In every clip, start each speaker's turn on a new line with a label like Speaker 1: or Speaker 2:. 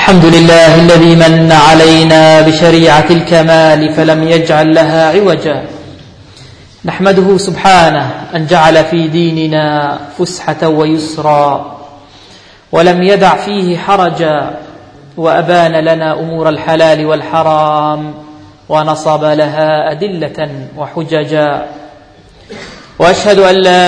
Speaker 1: الحمد لله الذي من علينا بشريعة الكمال فلم يجعل لها عوجا. نحمده سبحانه أن جعل في ديننا فسحة ويسرا ولم يدع فيه حرجا، وأبان لنا أمور الحلال والحرام ونصب لها أدلة وحججا. وأشهد أن لا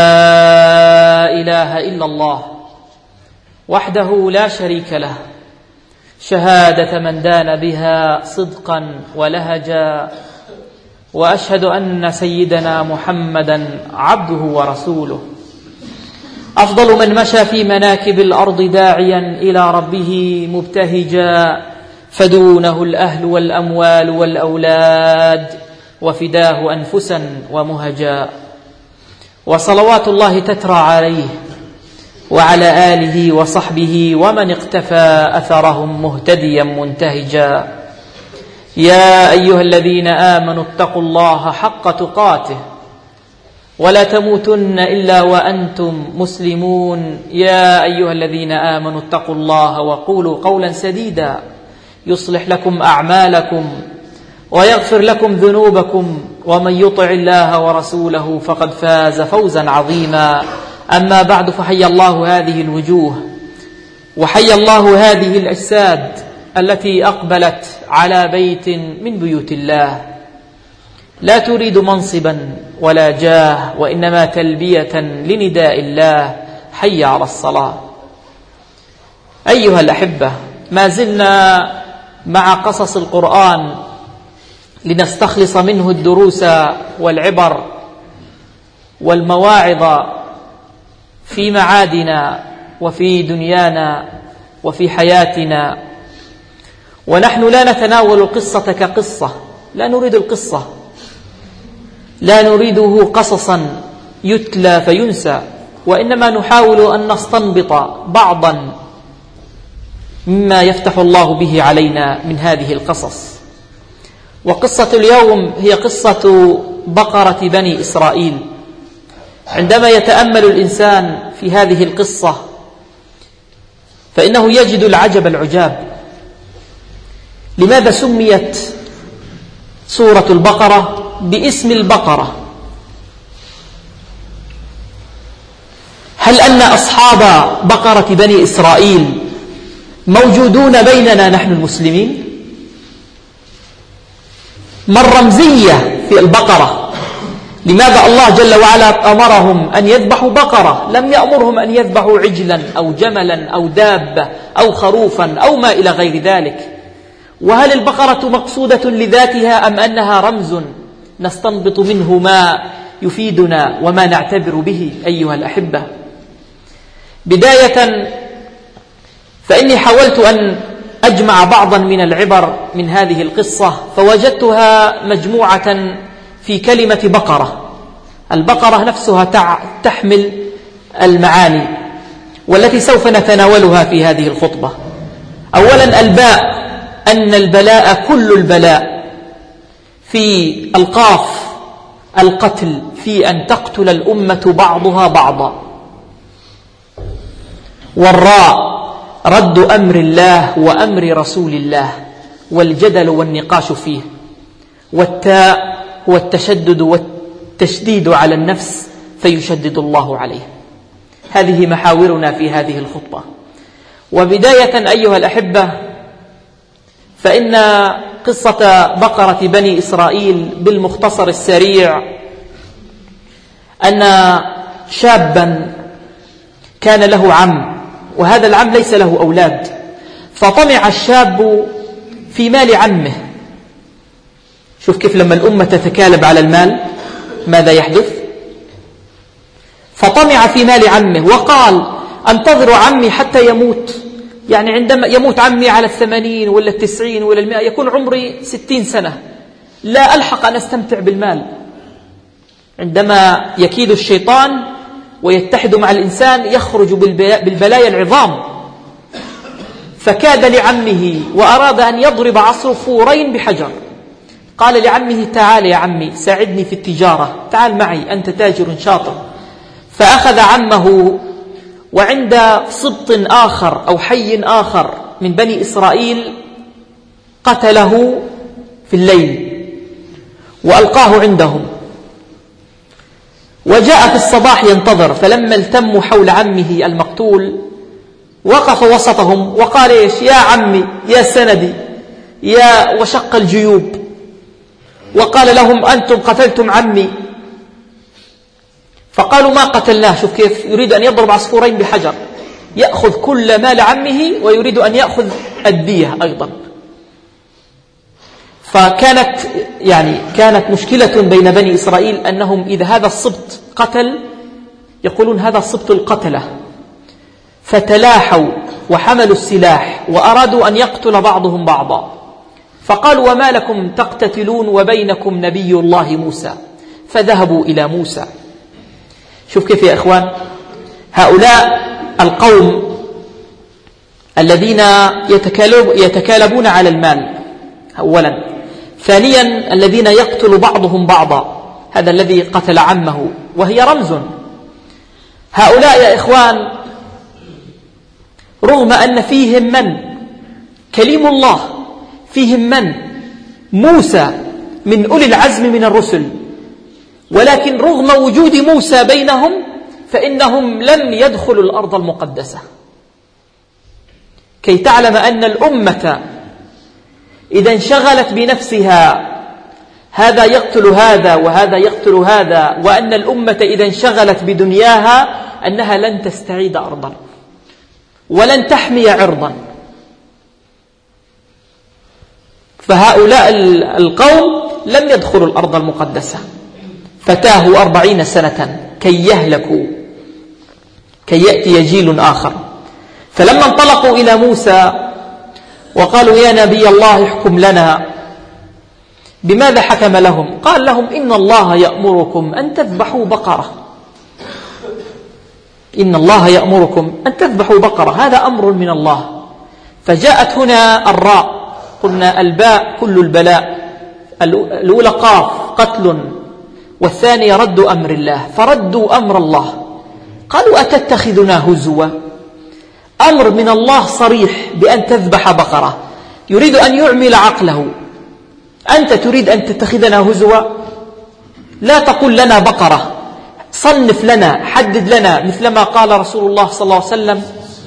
Speaker 1: إله إلا الله وحده لا شريك له، شهادة من دان بها صدقا ولهجا. وأشهد أن سيدنا محمدا عبده ورسوله، أفضل من مشى في مناكب الأرض داعيا إلى ربه مبتهجا، فدونه الأهل والأموال والأولاد وفداه أنفسا ومهجا. وصلوات الله تترى عليه وعلى آله وصحبه ومن اقتفى أثرهم مهتديا منتهجا. يا أيها الذين آمنوا اتقوا الله حق تقاته ولا تموتن إلا وأنتم مسلمون. يا أيها الذين آمنوا اتقوا الله وقولوا قولا سديدا يصلح لكم أعمالكم ويغفر لكم ذنوبكم، ومن يطع الله ورسوله فقد فاز فوزا عظيما. أما بعد، فحي الله هذه الوجوه وحي الله هذه الأجساد التي أقبلت على بيت من بيوت الله، لا تريد منصبا ولا جاه، وإنما تلبية لنداء الله: حي على الصلاة. أيها الأحبة، ما زلنا مع قصص القرآن لنستخلص منه الدروس والعبر والمواعظ في معادنا وفي دنيانا وفي حياتنا. ونحن لا نتناول القصة كقصة، لا نريد القصة، لا نريده قصصا يتلى فينسى، وإنما نحاول أن نستنبط بعضا مما يفتح الله به علينا من هذه القصص. وقصة اليوم هي قصة بقرة بني إسرائيل. عندما يتأمل الإنسان في هذه القصة فإنه يجد العجب العجاب. لماذا سميت سورة البقرة باسم البقرة؟ هل أن أصحاب بقرة بني إسرائيل موجودون بيننا نحن المسلمين؟ ما الرمزية في البقرة؟ لماذا الله جل وعلا أمرهم أن يذبحوا بقرة؟ لم يأمرهم أن يذبحوا عجلا أو جملا أو دابة أو خروفا أو ما إلى غير ذلك. وهل البقرة مقصودة لذاتها أم أنها رمز نستنبط منه ما يفيدنا وما نعتبر به؟ أيها الأحبة، بداية فإني حاولت أن أجمع بعضا من العبر من هذه القصة، فوجدتها مجموعة في كلمة بقرة. البقرة نفسها تحمل المعاني والتي سوف نتناولها في هذه الخطبة. أولا، الباء، أن البلاء كل البلاء. في القاف القتل، في أن تقتل الأمة بعضها بعضا. والراء رد أمر الله وأمر رسول الله والجدل والنقاش فيه. والتاء هو التشدد والتشديد على النفس فيشدد الله عليه. هذه محاورنا في هذه الخطبة. وبداية أيها الأحبة، فإن قصة بقرة بني إسرائيل بالمختصر السريع أن شابا كان له عم، وهذا العم ليس له أولاد، فطمع الشاب في مال عمه. شوف كيف لما الأمة تتكالب على المال ماذا يحدث؟ فطمع في مال عمه وقال: أنتظر عمي حتى يموت، يعني عندما يموت عمي على 80 ولا 90 ولا 100 يكون عمري 60 سنة، لا ألحق أن أستمتع بالمال. عندما يكيد الشيطان ويتحد مع الإنسان يخرج بالبلايا العظام. فكاد لعمه وأراد أن يضرب عصفورين بحجر. قال لعمه: تعال يا عمي ساعدني في التجارة، تعال معي أنت تاجر شاطر. فأخذ عمه، وعند سبط آخر أو حي آخر من بني إسرائيل قتله في الليل وألقاه عندهم، وجاء في الصباح ينتظر، فلما التموا حول عمه المقتول وقف وسطهم وقال: إيش يا عمي يا سندي يا وشق الجيوب، وقال لهم: أنتم قتلتم عمي. فقالوا: ما قتلناه. شوف كيف يريد أن يضرب عصفورين بحجر، يأخذ كل مال عمه ويريد أن يأخذ الدية أيضا. كانت مشكلة بين بني إسرائيل أنهم إذا هذا السبط قتل يقولون هذا السبط القتلة، فتلاحوا وحملوا السلاح وأرادوا أن يقتل بعضهم بعضا، فقالوا: وما لكم تقتتلون وبينكم نبي الله موسى؟ فذهبوا إلى موسى. شوف كيف يا إخوان، هؤلاء القوم الذين يتكالبون على المال أولا، ثانيا الذين يقتل بعضهم بعضا، هذا الذي قتل عمه وهي رمز. هؤلاء يا إخوان رغم أن فيهم من كليم الله، فيهم من موسى من أولي العزم من الرسل، ولكن رغم وجود موسى بينهم فإنهم لم يدخلوا الأرض المقدسة. كي تعلم أن الأمة إذا انشغلت بنفسها هذا يقتل هذا وهذا يقتل هذا، وأن الأمة إذا انشغلت بدنياها أنها لن تستعيد أرضا ولن تحمي عرضا. فهؤلاء القوم لم يدخلوا الأرض المقدسة، فتاهوا 40 سنة كي يهلكوا، كي يأتي جيل آخر. فلما انطلقوا إلى موسى وقالوا: يا نبي الله احكم لنا، بماذا حكم لهم؟ قال لهم: إن الله يأمركم أن تذبحوا بقرة، إن الله يأمركم أن تذبحوا بقرة، هذا أمر من الله. فجاءت هنا الراء، قلنا الباء كل البلاء، الأولى قاف قتل، والثانية رد أمر الله، فردوا أمر الله. قالوا: أتتخذنا هزوا؟ أمر من الله صريح بأن تذبح بقرة، يريد أن يعمل عقله. أنت تريد أن تتخذنا هزوا؟ لا تقل لنا بقرة، صنف لنا، حدد لنا، مثلما قال رسول الله صلى الله عليه وسلم: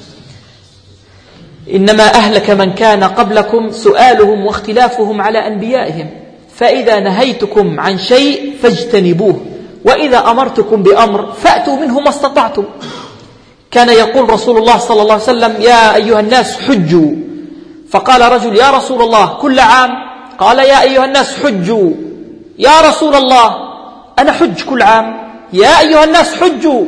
Speaker 1: إنما أهلك من كان قبلكم سؤالهم واختلافهم على أنبيائهم، فإذا نهيتكم عن شيء فاجتنبوه، وإذا أمرتكم بأمر فأتوا منه ما استطعتم. كان يقول رسول الله صلى الله عليه وسلم: يا أيها الناس حجوا. فقال رجل: يا رسول الله كل عام؟ قال: يا أيها الناس حجوا. يا رسول الله أنا حج كل عام؟ يا أيها الناس حجوا.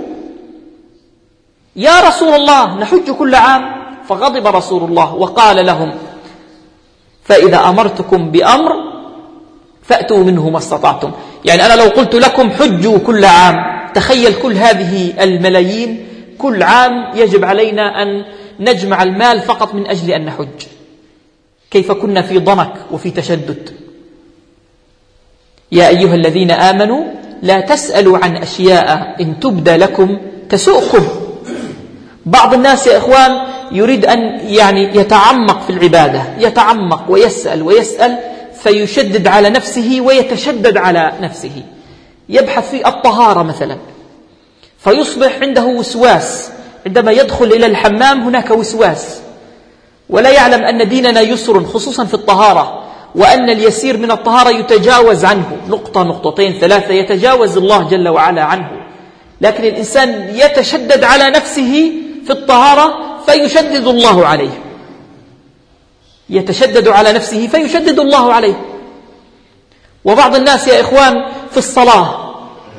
Speaker 1: يا رسول الله نحج كل عام. فغضب رسول الله وقال لهم: فإذا أمرتكم بأمر فأتوا منه ما استطعتم. يعني أنا لو قلت لكم حجوا كل عام، تخيل كل هذه الملايين، كل عام يجب علينا أن نجمع المال فقط من أجل أن نحج. كيف كنا في ضنك وفي تشدد. يا أيها الذين آمنوا لا تسألوا عن أشياء إن تبد لكم تسؤكم. بعض الناس يا إخوان يريد أن يتعمق في العبادة، يتعمق ويسأل فيشدد على نفسه ويتشدد على نفسه. يبحث في الطهارة مثلا، فيصبح عنده وسواس، عندما يدخل إلى الحمام هناك وسواس، ولا يعلم أن ديننا يسر خصوصا في الطهارة، وأن اليسير من الطهارة يتجاوز عنه نقطة نقطتين ثلاثة، يتجاوز الله جل وعلا عنه. لكن الإنسان يتشدد على نفسه في الطهارة فيشدد الله عليه، يتشدد على نفسه فيشدد الله عليه. وبعض الناس يا إخوان في الصلاة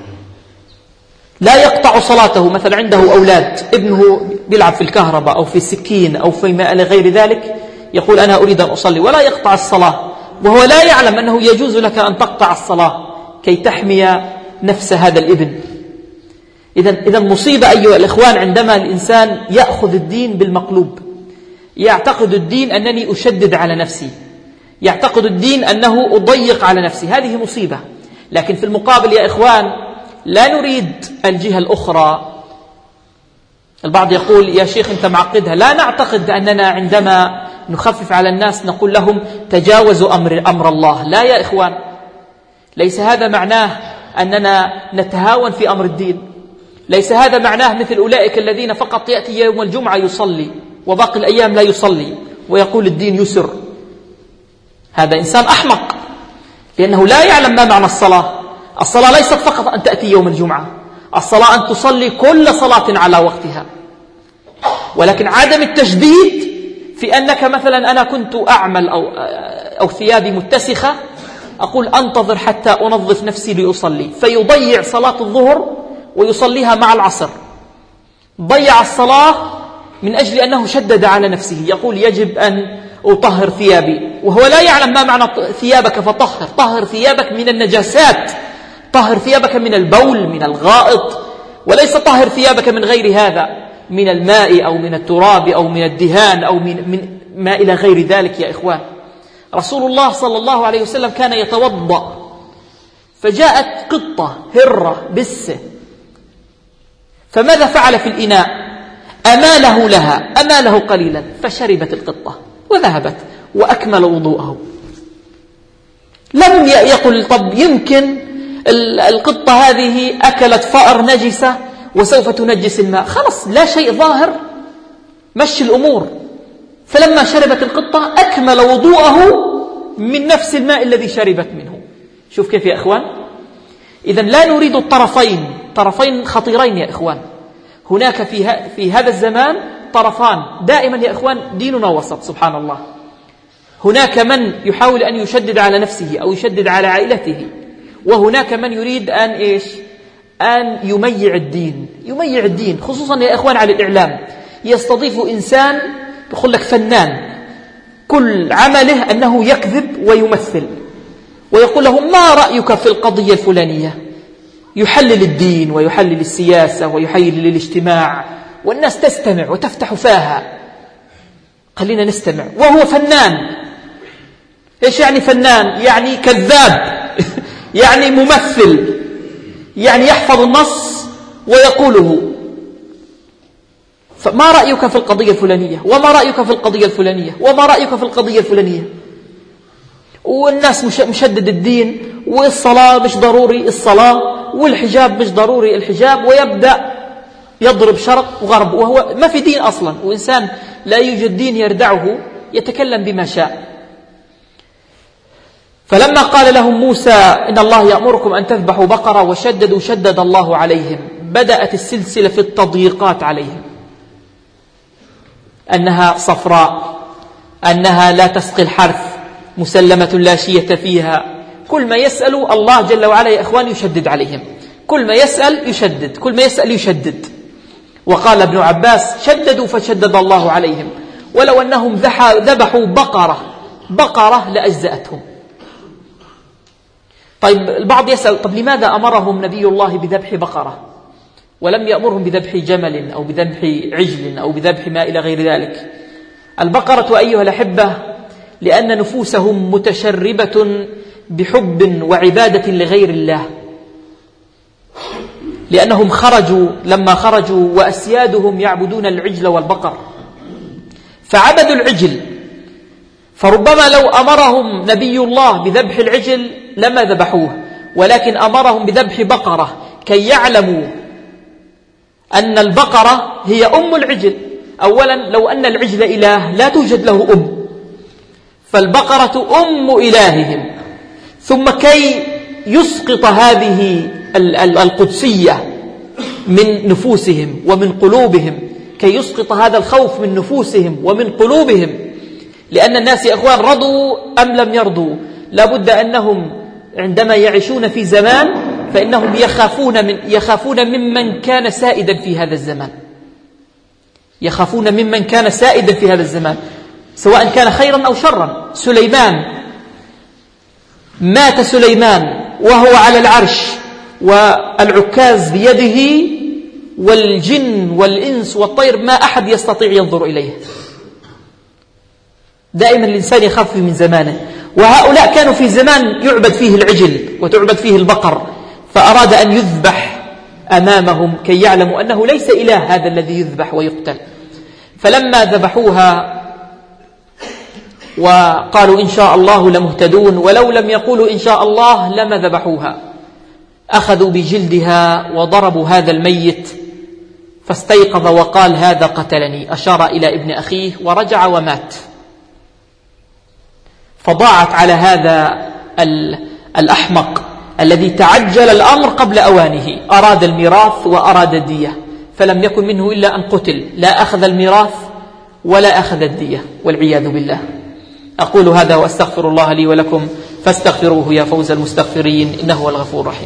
Speaker 1: لا يقطع صلاته، مثلا عنده أولاد، ابنه بيلعب في الكهرباء أو في السكين أو في ما إلى غير ذلك، يقول أنا أريد أن أصلي، ولا يقطع الصلاة، وهو لا يعلم أنه يجوز لك أن تقطع الصلاة كي تحمي نفس هذا الابن. إذا مصيبة أيها الإخوان عندما الإنسان يأخذ الدين بالمقلوب، يعتقد الدين أنني أشدد على نفسي، يعتقد الدين أنه أضيق على نفسي، هذه مصيبة. لكن في المقابل يا إخوان لا نريد الجهة الأخرى. البعض يقول: يا شيخ أنت معقدها. لا نعتقد أننا عندما نخفف على الناس نقول لهم تجاوزوا أمر الله. لا يا إخوان، ليس هذا معناه أننا نتهاون في أمر الدين. ليس هذا معناه مثل أولئك الذين فقط يأتي يوم الجمعة يصلي وباقي الأيام لا يصلي ويقول الدين يسر. هذا إنسان أحمق، لأنه لا يعلم ما معنى الصلاة. الصلاة ليست فقط أن تأتي يوم الجمعة، الصلاة أن تصلي كل صلاة على وقتها. ولكن عدم التشديد في أنك مثلا أنا كنت أعمل أو ثيابي متسخة، أقول أنتظر حتى أنظف نفسي لأصلي، فيضيع صلاة الظهر ويصليها مع العصر. ضيع الصلاة من أجل أنه شدد على نفسه، يقول يجب أن أطهر ثيابي، وهو لا يعلم ما معنى ثيابك فطهر. طهر ثيابك من النجاسات، طهر ثيابك من البول من الغائط، وليس طهر ثيابك من غير هذا، من الماء أو من التراب أو من الدهان أو من ما إلى غير ذلك. يا إخوان، رسول الله صلى الله عليه وسلم كان يتوضأ، فجاءت قطة هرة بسة، فماذا فعل في الإناء؟ أماله قليلا، فشربت القطة وذهبت وأكمل وضوءه. لم يقل طب يمكن القطة هذه أكلت فأر نجسة وسوف تنجس الماء، خلص لا شيء ظاهر، مشي الأمور. فلما شربت القطة أكمل وضوءه من نفس الماء الذي شربت منه. شوف كيف يا إخوان. إذن لا نريد طرفين خطيرين يا إخوان. هناك في هذا الزمان طرفان دائما يا إخوان، ديننا وسط سبحان الله. هناك من يحاول أن يشدد على نفسه أو يشدد على عائلته، وهناك من يريد أن يميع الدين، خصوصا يا إخوان على الإعلام. يستضيف إنسان يقول لك فنان، كل عمله أنه يكذب ويمثل، ويقول له ما رأيك في القضية الفلانية، يحلل الدين ويحلل السياسة ويحلل الاجتماع، والناس تستمع وتفتح فاها. خلينا نستمع. وهو فنان. إيش يعني فنان؟ يعني كذاب يعني ممثل، يعني يحفظ النص ويقوله. فما رأيك في القضية الفلانية، وما رأيك في القضية الفلانية، وما رأيك في القضية الفلانية. والناس مشدد الدين، والصلاة مش ضروري الصلاة، والحجاب مش ضروري الحجاب، ويبدأ يضرب شرق وغرب، وهو ما في دين أصلا، وإنسان لا يوجد دين يردعه يتكلم بما شاء. فلما قال لهم موسى إن الله يأمركم أن تذبحوا بقرة وشددوا شدد الله عليهم، بدأت السلسلة في التضييقات عليهم، أنها صفراء، أنها لا تسقي الحرث، مسلمة لا شية فيها. كل ما يسألوا الله جل وعلا يا إخوان يشدد عليهم، كل ما يسأل يشدد، كل ما يسأل يشدد. وقال ابن عباس شددوا فشدد الله عليهم، ولو أنهم ذبحوا بقرة لأجزأتهم. طيب البعض يسأل طب لماذا أمرهم نبي الله بذبح بقرة ولم يأمرهم بذبح جمل أو بذبح عجل أو بذبح ما إلى غير ذلك؟ البقرة أيها الأحبة لأن نفوسهم متشربة بحب وعبادة لغير الله، لأنهم لما خرجوا وأسيادهم يعبدون العجل والبقر فعبدوا العجل. فربما لو أمرهم نبي الله بذبح العجل لما ذبحوه، ولكن أمرهم بذبح بقرة كي يعلموا أن البقرة هي أم العجل. أولا لو أن العجل إله لا توجد له أم، فالبقرة أم إلههم. ثم كي يسقط هذه القدسية من نفوسهم ومن قلوبهم، كي يسقط هذا الخوف من نفوسهم ومن قلوبهم، لأن الناس يا أخوان رضوا أم لم يرضوا لابد أنهم عندما يعيشون في زمان فإنهم يخافون ممن كان سائدا في هذا الزمان، يخافون ممن كان سائدا في هذا الزمان سواء كان خيرا أو شرا. مات سليمان وهو على العرش والعكاز بيده، والجن والإنس والطير ما أحد يستطيع ينظر إليه. دائما الإنسان يخاف من زمانه، وهؤلاء كانوا في زمان يعبد فيه العجل وتعبد فيه البقر، فأراد أن يذبح أمامهم كي يعلموا أنه ليس إله هذا الذي يذبح ويقتل. فلما ذبحوها وقالوا إن شاء الله لمهتدون، ولو لم يقولوا إن شاء الله لما ذبحوها. أخذوا بجلدها وضربوا هذا الميت فاستيقظ وقال هذا قتلني، أشار إلى ابن أخيه ورجع ومات. فضاعت على هذا الأحمق الذي تعجل الأمر قبل أوانه، أراد الميراث وأراد الدية، فلم يكن منه إلا أن قتل، لا أخذ الميراث ولا أخذ الدية والعياذ بالله. أقول هذا وأستغفر الله لي ولكم فاستغفروه يا فوز المستغفرين، إنه هو الغفور الرحيم.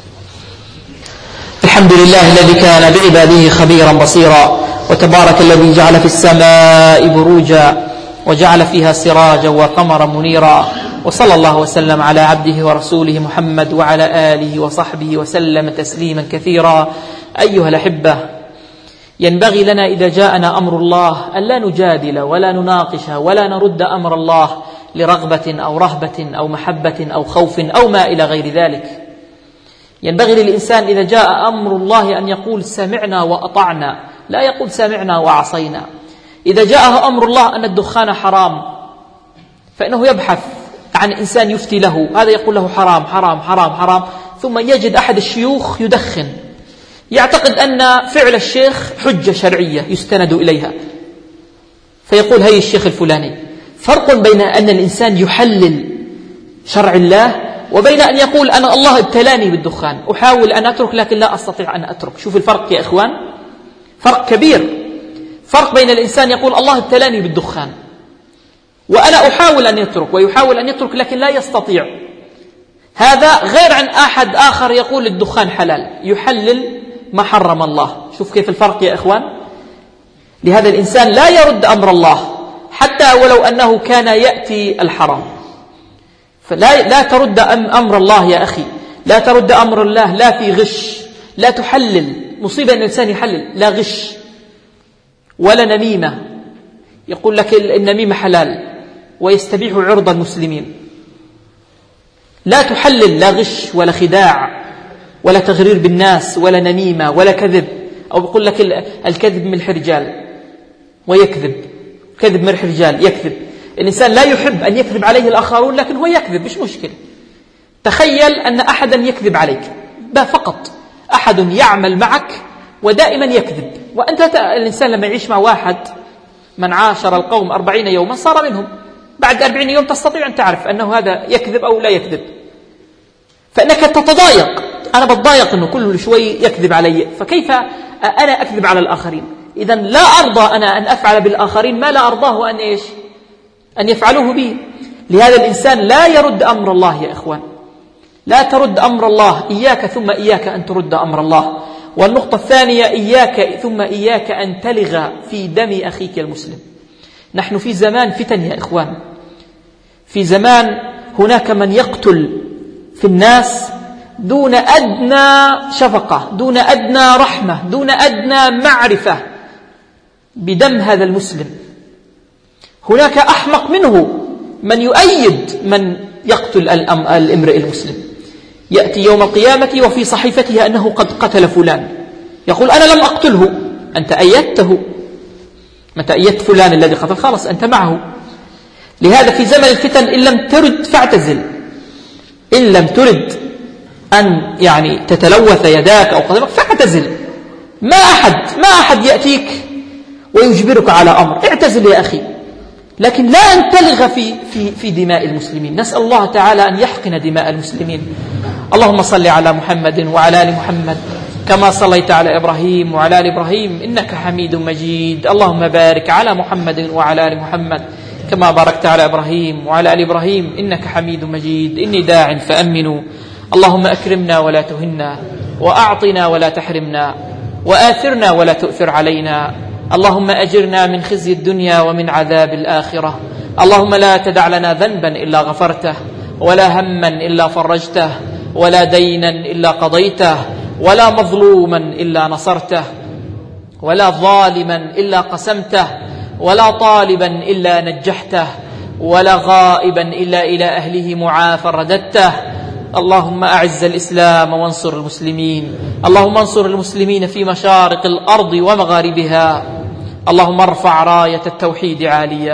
Speaker 1: الحمد لله الذي كان بعباده خبيرا بصيرا، وتبارك الذي جعل في السماء بروجا وجعل فيها سراجا وقمرا منيرا، وصلى الله وسلم على عبده ورسوله محمد وعلى آله وصحبه وسلم تسليما كثيرا. أيها الأحبة، ينبغي لنا إذا جاءنا أمر الله أن لا نجادل ولا نناقش ولا نرد أمر الله لرغبة أو رهبة أو محبة أو خوف أو ما إلى غير ذلك. ينبغي للإنسان إذا جاء أمر الله أن يقول سمعنا وأطعنا، لا يقول سمعنا وعصينا. إذا جاءه أمر الله أن الدخان حرام فإنه يبحث عن إنسان يفتي له، هذا يقول له حرام حرام حرام حرام، ثم يجد أحد الشيوخ يدخن، يعتقد أن فعل الشيخ حجة شرعية يستند إليها، فيقول هي الشيخ الفلاني. فرق بين أن الإنسان يحلل شرع الله وبين أن يقول أنا الله ابتلاني بالدخان، أحاول أن أترك لكن لا أستطيع أن أترك. شوف الفرق يا إخوان، فرق كبير. فرق بين الإنسان يقول الله ابتلاني بالدخان وأنا أحاول أن يترك، ويحاول أن يترك لكن لا يستطيع. هذا غير عن أحد آخر يقول الدخان حلال، يحلل ما حرم الله. شوف كيف الفرق يا إخوان. لهذا الإنسان لا يرد أمر الله حتى ولو أنه كان يأتي الحرام. لا ترد أمر الله يا أخي، لا ترد أمر الله، لا في غش، لا تحلل. مصيبة أن الإنسان يحلل، لا غش ولا نميمة، يقول لك النميمة حلال ويستبيح عرض المسلمين. لا تحلل، لا غش ولا خداع ولا تغرير بالناس ولا نميمة ولا كذب. أو يقول لك الكذب ملح رجال ويكذب، كذب ملح رجال يكذب. الإنسان لا يحب أن يكذب عليه الآخرون لكن هو يكذب، مش مشكلة. تخيل أن أحدا يكذب عليك فقط، أحد يعمل معك ودائما يكذب، وأنت الإنسان لما يعيش مع واحد، من عاشر القوم 40 يوما صار منهم، بعد 40 يوم تستطيع أن تعرف أنه هذا يكذب أو لا يكذب، فإنك تتضايق. أنا بتضايق أنه كل شوي يكذب علي، فكيف أنا أكذب على الآخرين؟ إذن لا أرضى أنا أن أفعل بالآخرين ما لا أرضاه أن يفعلوه بي. لهذا الإنسان لا يرد أمر الله يا إخوان، لا ترد أمر الله، إياك ثم إياك أن ترد أمر الله. والنقطة الثانية، إياك ثم إياك أن تلغ في دم أخيك المسلم. نحن في زمان فتن يا إخوان، في زمان هناك من يقتل في الناس دون أدنى شفقة، دون أدنى رحمة، دون أدنى معرفة بدم هذا المسلم. هناك أحمق منه من يؤيد من يقتل الامرئ المسلم، يأتي يوم القيامة وفي صحيفته أنه قد قتل فلان، يقول أنا لم أقتله، أنت أيدته، متى أيدت فلان الذي قتل خلاص أنت معه. لهذا في زمن الفتن إن لم ترد فاعتزل، إن لم ترد أن تتلوث يداك أو قدمك فاعتزل. ما أحد يأتيك ويجبرك على أمر، اعتزل يا أخي، لكن لا أن تلغ في دماء المسلمين. نسأل الله تعالى أن يحقن دماء المسلمين. اللهم صل على محمد وعلى آل محمد كما صليت على إبراهيم وعلى آل إبراهيم إنك حميد مجيد. اللهم بارك على محمد وعلى آل محمد كما باركت على إبراهيم وعلى آل إبراهيم إنك حميد مجيد. إني داع فأمنوا. اللهم أكرمنا ولا تهنا، وأعطنا ولا تحرمنا، وآثرنا ولا تؤثر علينا. اللهم أجرنا من خزي الدنيا ومن عذاب الآخرة. اللهم لا تدع لنا ذنبا إلا غفرته، ولا هما إلا فرجته، ولا دينا إلا قضيته، ولا مظلوما إلا نصرته، ولا ظالما إلا قسمته، ولا طالبا إلا نجحته، ولا غائبا إلا إلى أهله معافى رددته. اللهم أعز الإسلام وانصر المسلمين. اللهم انصر المسلمين في مشارق الأرض ومغاربها. اللهم ارفع راية التوحيد عاليا.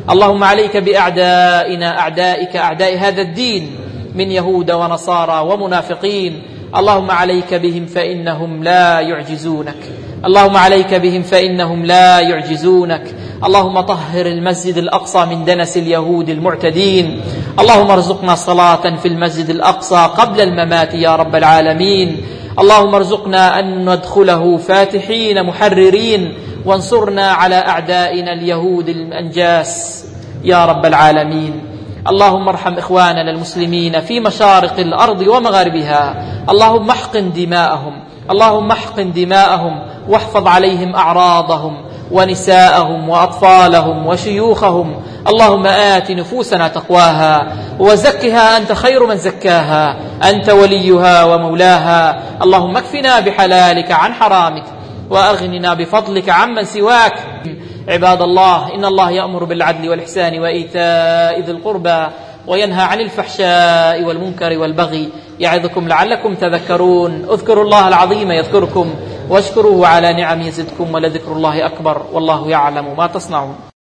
Speaker 1: اللهم عليك بأعدائنا أعدائك أعداء هذا الدين من يهود ونصارى ومنافقين. اللهم عليك بهم فإنهم لا يعجزونك. اللهم عليك بهم فإنهم لا يعجزونك. اللهم طهر المسجد الأقصى من دنس اليهود المعتدين. اللهم ارزقنا صلاة في المسجد الأقصى قبل الممات يا رب العالمين. اللهم ارزقنا أن ندخله فاتحين محررين، وانصرنا على أعدائنا اليهود الأنجاس يا رب العالمين. اللهم ارحم إخواننا المسلمين في مشارق الأرض ومغاربها. اللهم احقن دماءهم، اللهم احقن دماءهم، واحفظ عليهم أعراضهم ونساءهم وأطفالهم وشيوخهم. اللهم آت نفوسنا تقواها وزكها أنت خير من زكاها، أنت وليها ومولاها. اللهم اكفنا بحلالك عن حرامك، وأغننا بفضلك عمن سواك. عباد الله، إن الله يأمر بالعدل والإحسان وإيتاء ذي القربى، وينهى عن الفحشاء والمنكر والبغي، يعظكم لعلكم تذكرون. اذكروا الله العظيم يذكركم، واشكروه على نعمه يزدكم، ولذكر الله أكبر، والله يعلم ما تصنعون.